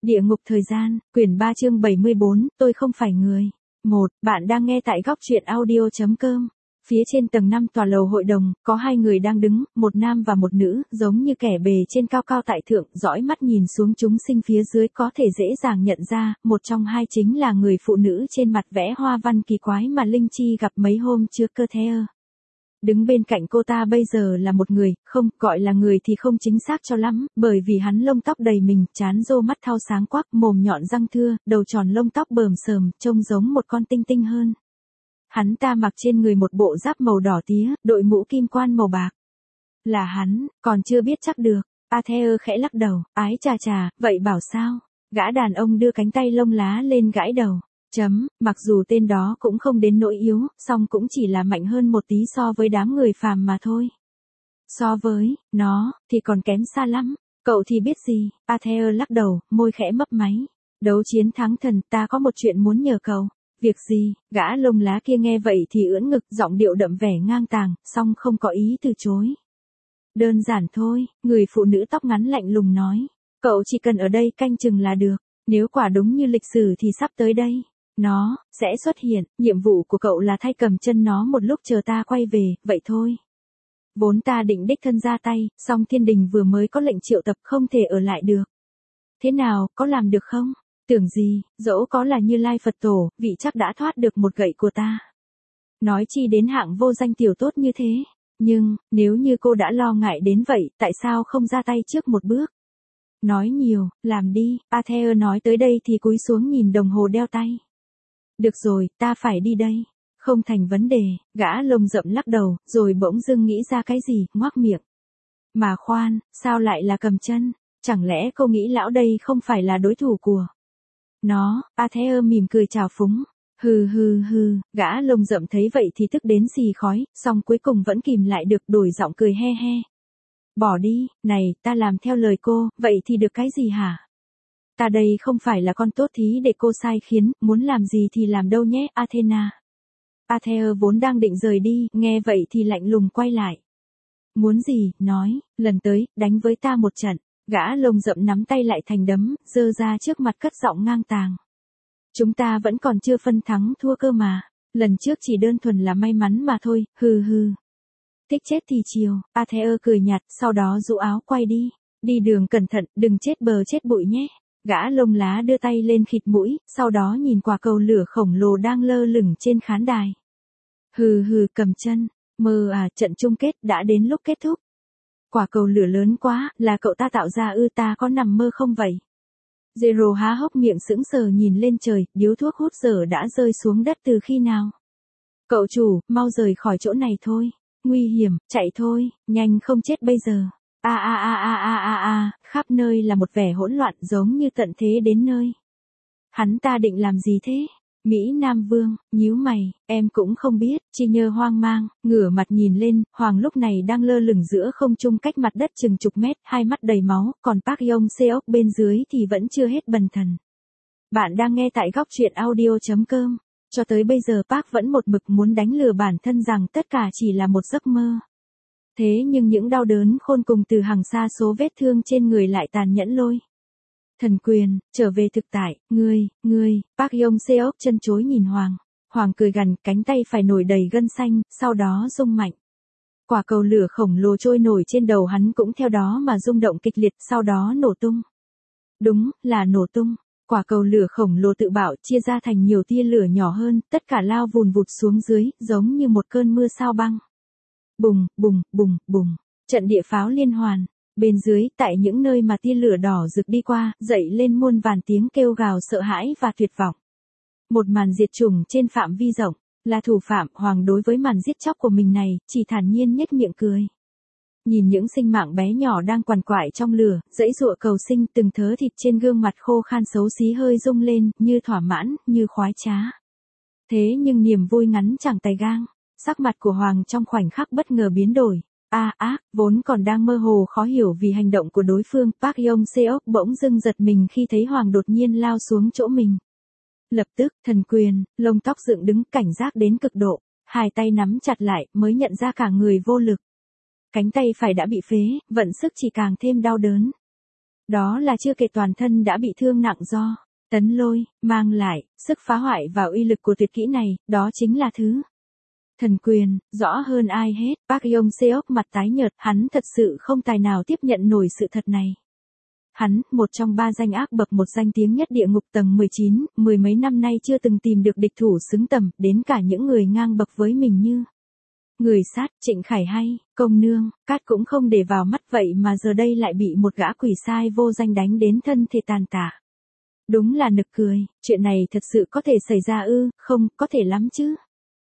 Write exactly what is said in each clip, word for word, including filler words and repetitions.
Địa ngục thời gian, quyển ba chương bảy mươi bốn, tôi không phải người. một. Bạn đang nghe tại góc truyện audio chấm com. Phía trên tầng năm tòa lầu hội đồng, có hai người đang đứng, một nam và một nữ, giống như kẻ bề trên cao cao tại thượng, dõi mắt nhìn xuống chúng sinh phía dưới có thể dễ dàng nhận ra, một trong hai chính là người phụ nữ trên mặt vẽ hoa văn kỳ quái mà Linh Chi gặp mấy hôm trước cơ thể ơ. Đứng bên cạnh cô ta bây giờ là một người, không, gọi là người thì không chính xác cho lắm, bởi vì hắn lông tóc đầy mình, trán rô mắt thao sáng quắc, mồm nhọn răng thưa, đầu tròn lông tóc bờm sờm, trông giống một con tinh tinh hơn. Hắn ta mặc trên người một bộ giáp màu đỏ tía, đội mũ kim quan màu bạc. Là hắn, còn chưa biết chắc được. Aether khẽ lắc đầu, ái chà chà, vậy bảo sao? Gã đàn ông đưa cánh tay lông lá lên gãi đầu. Chấm, mặc dù tên đó cũng không đến nỗi yếu, song cũng chỉ là mạnh hơn một tí so với đám người phàm mà thôi. So với, nó, thì còn kém xa lắm. Cậu thì biết gì? Aether lắc đầu, môi khẽ mấp máy. Đấu chiến thắng thần, ta có một chuyện muốn nhờ cậu. Việc gì? Gã lông lá kia nghe vậy thì ưỡn ngực, giọng điệu đậm vẻ ngang tàng, song không có ý từ chối. Đơn giản thôi, người phụ nữ tóc ngắn lạnh lùng nói. Cậu chỉ cần ở đây canh chừng là được. Nếu quả đúng như lịch sử thì sắp tới đây. Nó, sẽ xuất hiện, nhiệm vụ của cậu là thay cầm chân nó một lúc chờ ta quay về, vậy thôi. Vốn ta định đích thân ra tay, song thiên đình vừa mới có lệnh triệu tập không thể ở lại được. Thế nào, có làm được không? Tưởng gì, dẫu có là Như Lai Phật Tổ, vị chắc đã thoát được một gậy của ta. Nói chi đến hạng vô danh tiểu tốt như thế. Nhưng, nếu như cô đã lo ngại đến vậy, tại sao không ra tay trước một bước? Nói nhiều, làm đi, Aether nói tới đây thì cúi xuống nhìn đồng hồ đeo tay. Được rồi, ta phải đi đây. Không thành vấn đề, gã lông rậm lắc đầu, rồi bỗng dưng nghĩ ra cái gì, ngoác miệng. Mà khoan, sao lại là cầm chân? Chẳng lẽ cô nghĩ lão đây không phải là đối thủ của nó? Aether mỉm cười chào phúng. Hừ hừ hừ, gã lông rậm thấy vậy thì tức đến xì khói, song cuối cùng vẫn kìm lại được, đổi giọng cười he he. Bỏ đi, này, ta làm theo lời cô, vậy thì được cái gì hả? Ta đây không phải là con tốt thí để cô sai khiến, muốn làm gì thì làm đâu nhé, Athena. Aether vốn đang định rời đi, nghe vậy thì lạnh lùng quay lại. Muốn gì, nói, lần tới, đánh với ta một trận. Gã lông rậm nắm tay lại thành đấm, giơ ra trước mặt cất giọng ngang tàng. Chúng ta vẫn còn chưa phân thắng thua cơ mà. Lần trước chỉ đơn thuần là may mắn mà thôi, hừ hừ. Thích chết thì chiều, Aether cười nhạt, sau đó rũ áo quay đi. Đi đường cẩn thận, đừng chết bờ chết bụi nhé. Gã lông lá đưa tay lên khịt mũi, sau đó nhìn quả cầu lửa khổng lồ đang lơ lửng trên khán đài. Hừ hừ cầm chân, mơ à, trận chung kết đã đến lúc kết thúc. Quả cầu lửa lớn quá, là cậu ta tạo ra ư, ta có nằm mơ không vậy? Zero há hốc miệng sững sờ nhìn lên trời, điếu thuốc hút dở đã rơi xuống đất từ khi nào? Cậu chủ, mau rời khỏi chỗ này thôi. Nguy hiểm, chạy thôi, nhanh không chết bây giờ. A a a a a a a, khắp nơi là một vẻ hỗn loạn giống như tận thế đến nơi. Hắn ta định làm gì thế? Mỹ Nam Vương, nhíu mày, em cũng không biết, Chi Nhơ hoang mang, ngửa mặt nhìn lên, Hoàng lúc này đang lơ lửng giữa không trung cách mặt đất chừng chục mét, hai mắt đầy máu, còn Park Yong Seok bên dưới thì vẫn chưa hết bần thần. Bạn đang nghe tại góc truyện audio chấm com. Cho tới bây giờ Park vẫn một mực muốn đánh lừa bản thân rằng tất cả chỉ là một giấc mơ. Thế nhưng những đau đớn khôn cùng từ hàng xa số vết thương trên người lại tàn nhẫn lôi. Thần quyền, trở về thực tại, ngươi, ngươi, Park Yong Seok chân chối nhìn Hoàng. Hoàng cười gằn, cánh tay phải nổi đầy gân xanh, sau đó rung mạnh. Quả cầu lửa khổng lồ trôi nổi trên đầu hắn cũng theo đó mà rung động kịch liệt, sau đó nổ tung. Đúng, là nổ tung. Quả cầu lửa khổng lồ tự bạo chia ra thành nhiều tia lửa nhỏ hơn, tất cả lao vùn vụt xuống dưới, giống như một cơn mưa sao băng. Bùng, bùng, bùng, bùng. Trận địa pháo liên hoàn. Bên dưới, tại những nơi mà tia lửa đỏ rực đi qua, dậy lên muôn vàn tiếng kêu gào sợ hãi và tuyệt vọng. Một màn diệt chủng trên phạm vi rộng, là thủ phạm. Hoàng đối với màn giết chóc của mình này, chỉ thản nhiên nhếch miệng cười. Nhìn những sinh mạng bé nhỏ đang quằn quại trong lửa, dãy dụa cầu sinh, từng thớ thịt trên gương mặt khô khan xấu xí hơi rung lên, như thỏa mãn, như khoái trá. Thế nhưng niềm vui ngắn chẳng tay gang, sắc mặt của Hoàng trong khoảnh khắc bất ngờ biến đổi. A à, ác, vốn còn đang mơ hồ khó hiểu vì hành động của đối phương, Park Yong Seok bỗng dưng giật mình khi thấy Hoàng đột nhiên lao xuống chỗ mình. Lập tức, thần quyền, lông tóc dựng đứng cảnh giác đến cực độ, hai tay nắm chặt lại mới nhận ra cả người vô lực. Cánh tay phải đã bị phế, vận sức chỉ càng thêm đau đớn. Đó là chưa kể toàn thân đã bị thương nặng do tấn lôi, mang lại, sức phá hoại và uy lực của tuyệt kỹ này, đó chính là thứ thần quyền, rõ hơn ai hết. Park Yong Seok mặt tái nhợt, hắn thật sự không tài nào tiếp nhận nổi sự thật này. Hắn, một trong ba danh ác bậc một danh tiếng nhất địa ngục tầng mười chín, mười mấy năm nay chưa từng tìm được địch thủ xứng tầm, đến cả những người ngang bậc với mình như Người Sát, Trịnh Khải hay, Công Nương, Cát cũng không để vào mắt, vậy mà giờ đây lại bị một gã quỷ sai vô danh đánh đến thân thể tàn tả. Đúng là nực cười, chuyện này thật sự có thể xảy ra ư? Không, có thể lắm chứ.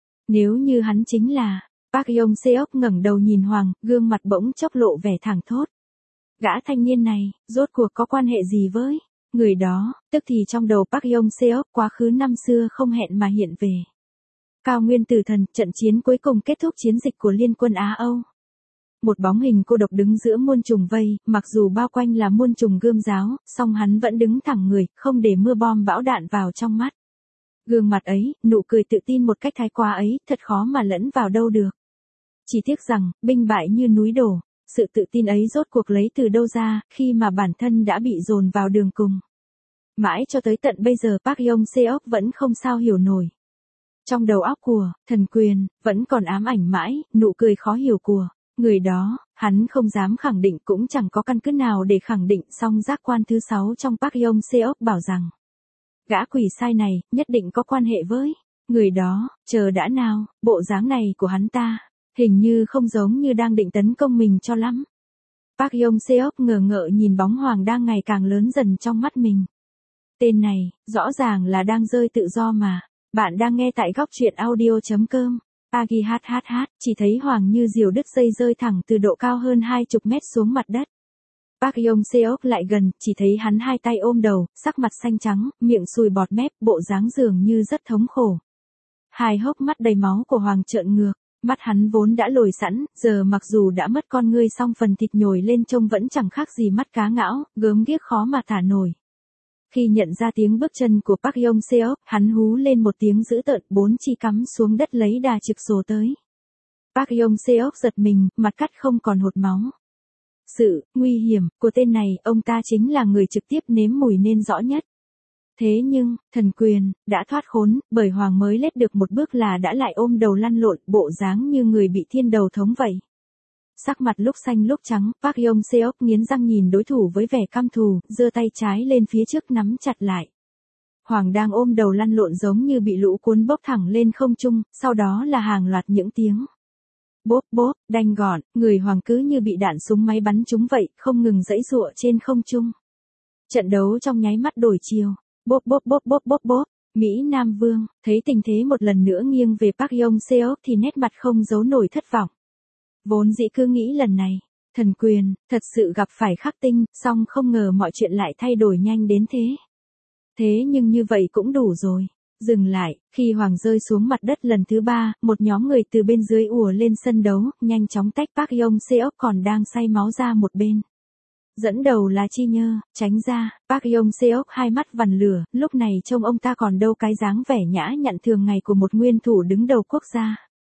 Nếu như hắn chính là Park Yong Seok ngẩng đầu nhìn Hoàng, gương mặt bỗng chốc lộ vẻ thẳng thốt. Gã thanh niên này, rốt cuộc có quan hệ gì với người đó? Tức thì trong đầu Park Yong Seok quá khứ năm xưa không hẹn mà hiện về. Cao Nguyên Tử Thần, trận chiến cuối cùng kết thúc chiến dịch của Liên quân Á Âu. Một bóng hình cô độc đứng giữa muôn trùng vây, mặc dù bao quanh là muôn trùng gươm giáo, song hắn vẫn đứng thẳng người, không để mưa bom bão đạn vào trong mắt. Gương mặt ấy, nụ cười tự tin một cách thái quá ấy, thật khó mà lẫn vào đâu được. Chỉ tiếc rằng, binh bại như núi đổ, sự tự tin ấy rốt cuộc lấy từ đâu ra, khi mà bản thân đã bị dồn vào đường cùng. Mãi cho tới tận bây giờ Park Yong Seok vẫn không sao hiểu nổi. Trong đầu óc của thần quyền, vẫn còn ám ảnh mãi, nụ cười khó hiểu của người đó, hắn không dám khẳng định cũng chẳng có căn cứ nào để khẳng định, song giác quan thứ sáu trong Park Yong Seok bảo rằng gã quỷ sai này, nhất định có quan hệ với người đó, chờ đã nào, bộ dáng này của hắn ta, hình như không giống như đang định tấn công mình cho lắm. Park Yong Seok ngờ ngợ nhìn bóng Hoàng đang ngày càng lớn dần trong mắt mình. Tên này, rõ ràng là đang rơi tự do mà. Bạn đang nghe tại góc truyện audio.com. Agi hát hát hát, chỉ thấy Hoàng như diều đứt dây rơi thẳng từ độ cao hơn hai chục mét xuống mặt đất. Park Yong Seok lại gần, chỉ thấy hắn hai tay ôm đầu, sắc mặt xanh trắng, miệng sùi bọt mép, bộ dáng dường như rất thống khổ. Hai hốc mắt đầy máu của Hoàng trợn ngược, mắt hắn vốn đã lồi sẵn, giờ mặc dù đã mất con ngươi song phần thịt nhồi lên trông vẫn chẳng khác gì mắt cá ngão, gớm ghiếc khó mà thả nổi. Khi nhận ra tiếng bước chân của Park Yong Seok, hắn hú lên một tiếng dữ tợn, bốn chi cắm xuống đất lấy đà trực sổ tới. Park Yong Seok giật mình, mặt cắt không còn hột máu. Sự nguy hiểm của tên này, ông ta chính là người trực tiếp nếm mùi nên rõ nhất. Thế nhưng, thần quyền đã thoát khốn, bởi Hoàng mới lết được một bước là đã lại ôm đầu lăn lộn, bộ dáng như người bị thiên đầu thống vậy. Sắc mặt lúc xanh lúc trắng, Park Yong Seok nghiến răng nhìn đối thủ với vẻ căm thù, giơ tay trái lên phía trước nắm chặt lại. Hoàng đang ôm đầu lăn lộn giống như bị lũ cuốn bốc thẳng lên không trung, sau đó là hàng loạt những tiếng bốp bốp, đanh gọn, người Hoàng cứ như bị đạn súng máy bắn trúng vậy, không ngừng giãy giụa trên không trung. Trận đấu trong nháy mắt đổi chiều, bốp bốp bốp bốp bốp bốp. Mỹ Nam Vương thấy tình thế một lần nữa nghiêng về Park Yong Seok thì nét mặt không giấu nổi thất vọng. Vốn dĩ cứ nghĩ lần này, thần quyền, thật sự gặp phải khắc tinh, song không ngờ mọi chuyện lại thay đổi nhanh đến thế. Thế nhưng như vậy cũng đủ rồi. Dừng lại, khi Hoàng rơi xuống mặt đất lần thứ ba, một nhóm người từ bên dưới ùa lên sân đấu, nhanh chóng tách Park Yong Seok còn đang say máu ra một bên. Dẫn đầu là Chi Nhơ, tránh ra, Park Yong Seok hai mắt vằn lửa, lúc này trông ông ta còn đâu cái dáng vẻ nhã nhặn thường ngày của một nguyên thủ đứng đầu quốc gia.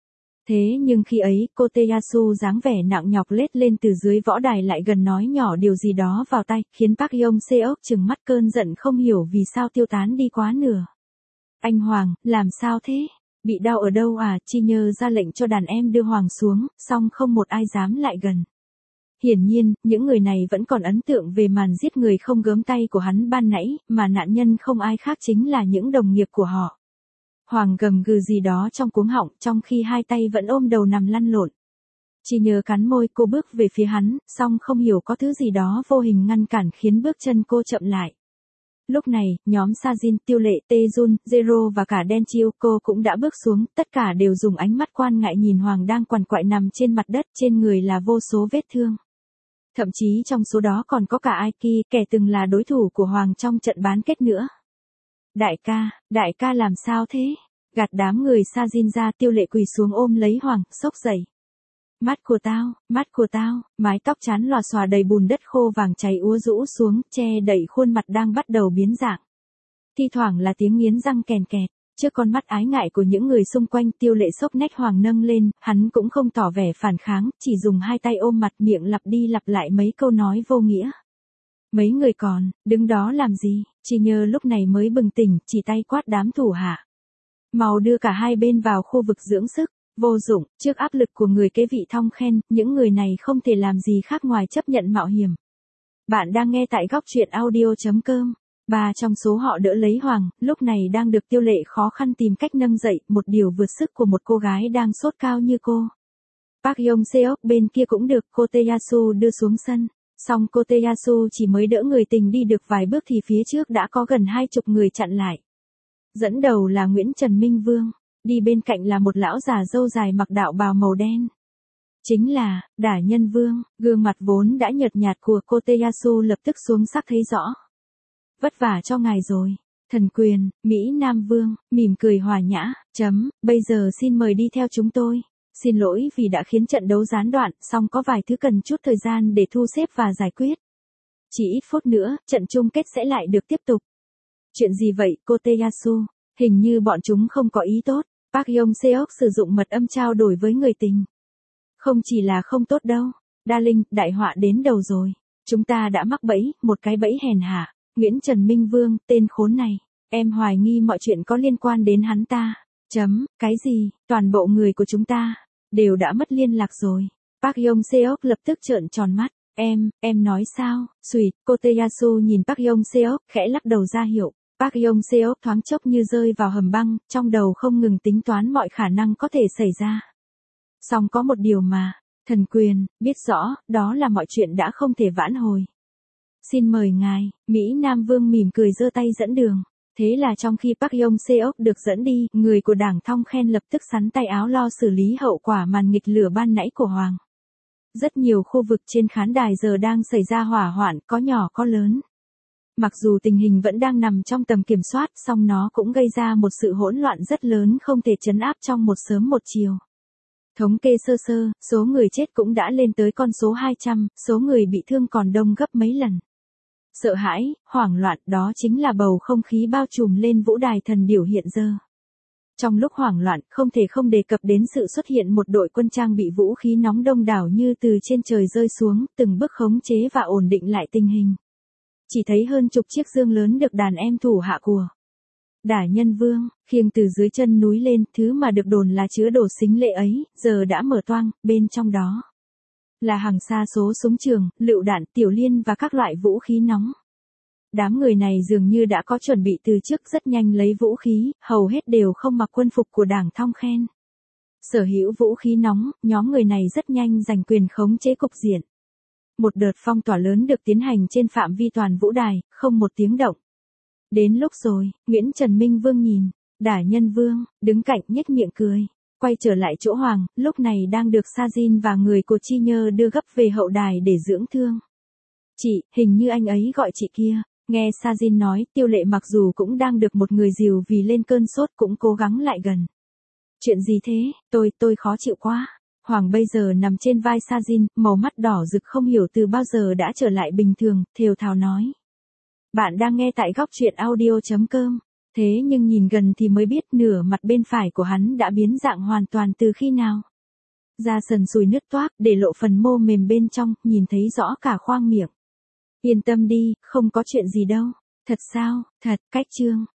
Thế nhưng khi ấy, cô Taeyasu dáng vẻ nặng nhọc lết lên từ dưới võ đài lại gần nói nhỏ điều gì đó vào tai, khiến Park Yong Seok trừng mắt cơn giận không hiểu vì sao tiêu tán đi quá nửa. Anh Hoàng, làm sao thế? Bị đau ở đâu à? Chi Nhơ ra lệnh cho đàn em đưa Hoàng xuống, song không một ai dám lại gần. Hiển nhiên, những người này vẫn còn ấn tượng về màn giết người không gớm tay của hắn ban nãy, mà nạn nhân không ai khác chính là những đồng nghiệp của họ. Hoàng gầm gừ gì đó trong cuống họng, trong khi hai tay vẫn ôm đầu nằm lăn lộn. Chỉ nhớ cắn môi, cô bước về phía hắn, song không hiểu có thứ gì đó vô hình ngăn cản khiến bước chân cô chậm lại. Lúc này, nhóm Sajin, Tiêu Lệ, Taejun, Zero và cả Den Chiêu cô cũng đã bước xuống, tất cả đều dùng ánh mắt quan ngại nhìn Hoàng đang quằn quại nằm trên mặt đất, trên người là vô số vết thương. Thậm chí trong số đó còn có cả Aiki, kẻ từng là đối thủ của Hoàng trong trận bán kết nữa. Đại ca, đại ca làm sao thế? Gạt đám người Sajin ra, Tiêu Lệ quỳ xuống ôm lấy Hoàng, xốc dậy. Mắt của tao, mắt của tao, mái tóc chán lòa xòa đầy bùn đất khô vàng cháy úa rũ xuống, che đậy khuôn mặt đang bắt đầu biến dạng. Thi thoảng là tiếng nghiến răng kèn kẹt, trước con mắt ái ngại của những người xung quanh, Tiêu Lệ xốc nách Hoàng nâng lên, hắn cũng không tỏ vẻ phản kháng, chỉ dùng hai tay ôm mặt, miệng lặp đi lặp lại mấy câu nói vô nghĩa. Mấy người còn, đứng đó làm gì? Chi Nhơ lúc này mới bừng tỉnh, chỉ tay quát đám thủ hạ. Mau đưa cả hai bên vào khu vực dưỡng sức. Vô dụng, trước áp lực của người kế vị Thong Khen, những người này không thể làm gì khác ngoài chấp nhận mạo hiểm. Bạn đang nghe tại góc truyện audio.com. Ba trong số họ đỡ lấy Hoàng, lúc này đang được Tiêu Lệ khó khăn tìm cách nâng dậy, một điều vượt sức của một cô gái đang sốt cao như cô. Park Yong Seok bên kia cũng được cô Taeyasu đưa xuống sân. Song cô Taeyasu chỉ mới đỡ người tình đi được vài bước thì phía trước đã có gần hai chục người chặn lại. Dẫn đầu là Nguyễn Trần Minh Vương, đi bên cạnh là một lão già râu dài mặc đạo bào màu đen. Chính là, Đả Nhân Vương, gương mặt vốn đã nhợt nhạt của cô Taeyasu lập tức xuống sắc thấy rõ. Vất vả cho ngài rồi. Thần Quyền, Mỹ Nam Vương, mỉm cười hòa nhã, chấm, bây giờ xin mời đi theo chúng tôi. Xin lỗi vì đã khiến trận đấu gián đoạn, song có vài thứ cần chút thời gian để thu xếp và giải quyết. Chỉ ít phút nữa, trận chung kết sẽ lại được tiếp tục. Chuyện gì vậy, cô Taeyasu? Hình như bọn chúng không có ý tốt. Park Yong Seok sử dụng mật âm trao đổi với người tình. Không chỉ là không tốt đâu. Darling, đại họa đến đầu rồi. Chúng ta đã mắc bẫy, một cái bẫy hèn hạ. Nguyễn Trần Minh Vương, tên khốn này. Em hoài nghi mọi chuyện có liên quan đến hắn ta. Chấm, cái gì, toàn bộ người của chúng ta đều đã mất liên lạc rồi. Park Yong Seok lập tức trợn tròn mắt. Em, em nói sao? Xùi, cô Taeyasu nhìn Park Yong Seok, khẽ lắc đầu ra hiệu. Park Yong Seok thoáng chốc như rơi vào hầm băng, trong đầu không ngừng tính toán mọi khả năng có thể xảy ra. Song có một điều mà, Thần Quyền, biết rõ, đó là mọi chuyện đã không thể vãn hồi. Xin mời ngài, Mỹ Nam Vương mỉm cười giơ tay dẫn đường. Thế là trong khi Park Yong Seok được dẫn đi, người của đảng Thong Khen lập tức sắn tay áo lo xử lý hậu quả màn nghịch lửa ban nãy của Hoàng. Rất nhiều khu vực trên khán đài giờ đang xảy ra hỏa hoạn, có nhỏ có lớn. Mặc dù tình hình vẫn đang nằm trong tầm kiểm soát, song nó cũng gây ra một sự hỗn loạn rất lớn không thể trấn áp trong một sớm một chiều. Thống kê sơ sơ, số người chết cũng đã lên tới con số hai trăm, số người bị thương còn đông gấp mấy lần. Sợ hãi, hoảng loạn, đó chính là bầu không khí bao trùm lên vũ đài thần điểu hiện giờ. Trong lúc hoảng loạn, không thể không đề cập đến sự xuất hiện một đội quân trang bị vũ khí nóng đông đảo như từ trên trời rơi xuống, từng bước khống chế và ổn định lại tình hình. Chỉ thấy hơn chục chiếc dương lớn được đàn em thủ hạ của Đả Nhân Vương khiêng từ dưới chân núi lên, thứ mà được đồn là chứa đồ xính lệ ấy, giờ đã mở toang, bên trong đó là hàng sa số súng trường, lựu đạn, tiểu liên và các loại vũ khí nóng. Đám người này dường như đã có chuẩn bị từ trước, rất nhanh lấy vũ khí, hầu hết đều không mặc quân phục của đảng Thong Khen. Sở hữu vũ khí nóng, nhóm người này rất nhanh giành quyền khống chế cục diện. Một đợt phong tỏa lớn được tiến hành trên phạm vi toàn vũ đài, không một tiếng động. Đến lúc rồi, Nguyễn Trần Minh Vương nhìn Đả Nhân Vương, đứng cạnh nhếch miệng cười. Quay trở lại chỗ Hoàng, lúc này đang được Sajin và người của Chi Nhơ đưa gấp về hậu đài để dưỡng thương. Chị, hình như anh ấy gọi chị kia. Nghe Sajin nói, Tiêu Lệ mặc dù cũng đang được một người dìu vì lên cơn sốt cũng cố gắng lại gần. Chuyện gì thế, tôi, tôi khó chịu quá. Hoàng bây giờ nằm trên vai Sajin, màu mắt đỏ rực không hiểu từ bao giờ đã trở lại bình thường, thều thào nói. Bạn đang nghe tại góc truyện audio.com. Thế nhưng nhìn gần thì mới biết nửa mặt bên phải của hắn đã biến dạng hoàn toàn từ khi nào. Da sần sùi nứt toác, để lộ phần mô mềm bên trong, nhìn thấy rõ cả khoang miệng. Yên tâm đi, không có chuyện gì đâu. Thật sao, thật, cách chương.